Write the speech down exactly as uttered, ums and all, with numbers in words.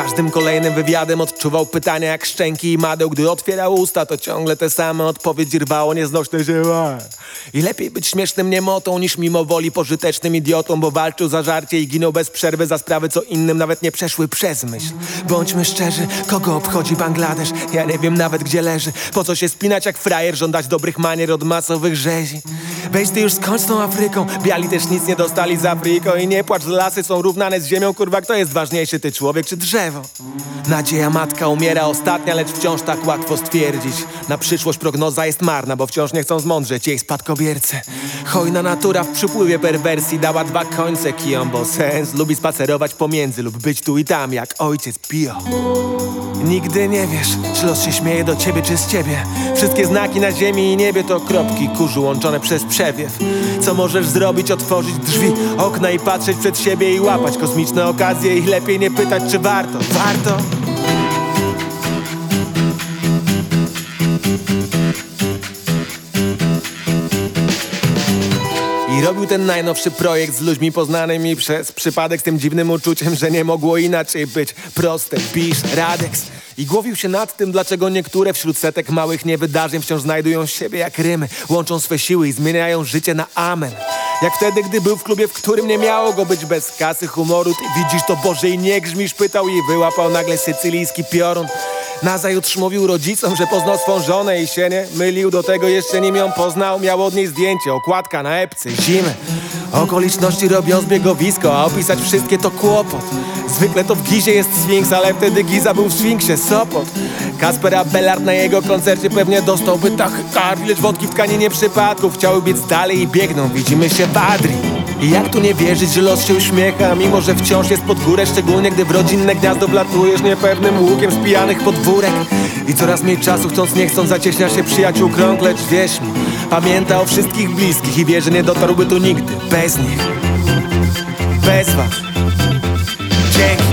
Każdym kolejnym wywiadem odczuwał pytania jak szczęki i madeł. Gdy otwierał usta, to ciągle te same odpowiedzi rwało nieznośne zieła. I lepiej być śmiesznym niemotą niż mimowoli pożytecznym idiotą, bo walczył za żarcie i ginął bez przerwy za sprawy, co innym nawet nie przeszły przez myśl. Bądźmy szczerzy, kogo obchodzi Bangladesz? Ja nie wiem nawet gdzie leży. Po co się spinać jak frajer, żądać dobrych manier od masowych rzezi? Weź ty już skończ z tą Afryką. Biali też nic nie dostali za Afryką. I nie płacz, lasy są równane z ziemią. Kurwa, kto jest ważniejszy, ty człowiek czy drzewo? Nadzieja matka umiera ostatnia, lecz wciąż tak łatwo stwierdzić. Na przyszłość prognoza jest marna, bo wciąż nie chcą zmądrzeć jej spadkobiercy. Hojna natura w przypływie perwersji dała dwa końce kijom, bo sens lubi spacerować pomiędzy lub być tu i tam jak ojciec Pio. Nigdy nie wiesz, czy los się śmieje do ciebie czy z ciebie. Wszystkie znaki na ziemi i niebie to kropki kurzu łączone przez przewiew. Co możesz zrobić? Otworzyć drzwi, okna i patrzeć przed siebie i łapać kosmiczne okazje. I lepiej nie pytać, czy warto. Warto? I robił ten najnowszy projekt z ludźmi poznanymi przez przypadek, z tym dziwnym uczuciem, że nie mogło inaczej być. Proste, pisz, Radex. I głowił się nad tym, dlaczego niektóre wśród setek małych niewydarzeń wciąż znajdują siebie jak rymy. Łączą swe siły i zmieniają życie na amen. Jak wtedy, gdy był w klubie, w którym nie miało go być bez kasy, humoru. Ty widzisz to, Boże, i nie grzmisz, pytał i wyłapał nagle sycylijski piorun. Nazajutrz mówił rodzicom, że poznał swą żonę i się nie mylił. Do tego jeszcze nim ją poznał, miał od niej zdjęcie, okładka na epce, zimy. Okoliczności robią zbiegowisko, a opisać wszystkie to kłopot. Zwykle to w Gizie jest Sfinks, ale wtedy Giza był w Sfinksie, Sopot. Kasper Abelard na jego koncercie pewnie dostałby tachykard. Lecz wątki w tkaninie przypadków chciały biec dalej i biegną, widzimy się w Adrii. I jak tu nie wierzyć, że los się uśmiecha, mimo że wciąż jest pod górę, szczególnie gdy w rodzinne gniazdo wlatujesz niepewnym łukiem z pijanych podwórek. I coraz mniej czasu, chcąc nie chcąc, zacieśnia się przyjaciół krąg, lecz wierz mi, pamięta o wszystkich bliskich i wie, że nie dotarłby tu nigdy bez nich. Bez was. Dzięki.